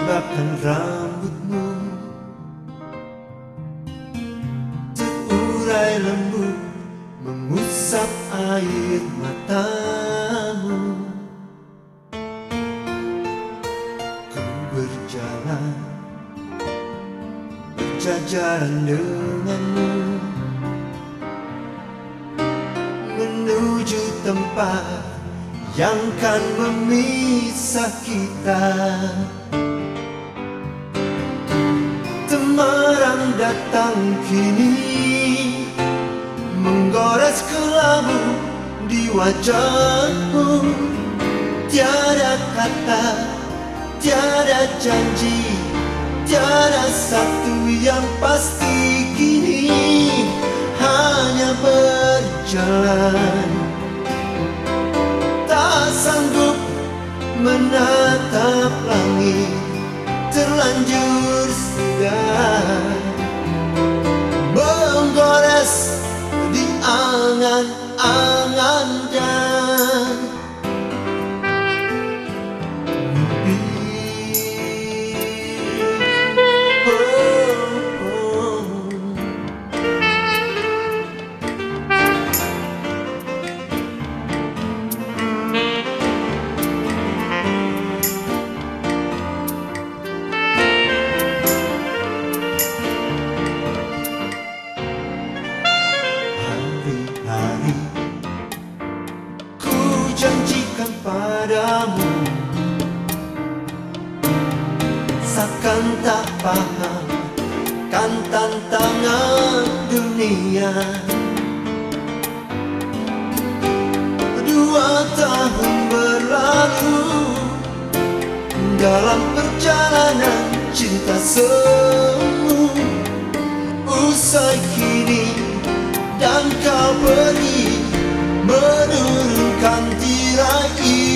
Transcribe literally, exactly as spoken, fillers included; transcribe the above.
gerakkan rambutmu, terurai lembut mengusap air matamu. Ku berjalan berjajaran denganmu menuju tempat yang kan memisah kita. Temaram datang kini menggores kelabu di wajahmu. Tiada kata, tiada janji, tiada satu yang pasti kini, hanya berjalan. Tak sanggup menatap langit, terlanjur sudah menggores di angan-angan dan mimpi. Oh, oh. Hari-hari ku janjikan padamu, seakan tak paham kan tantangan dunia. Dua tahun berlalu dalam perjalanan cinta semu, usai kini dan kau pergi menurunkan tirai.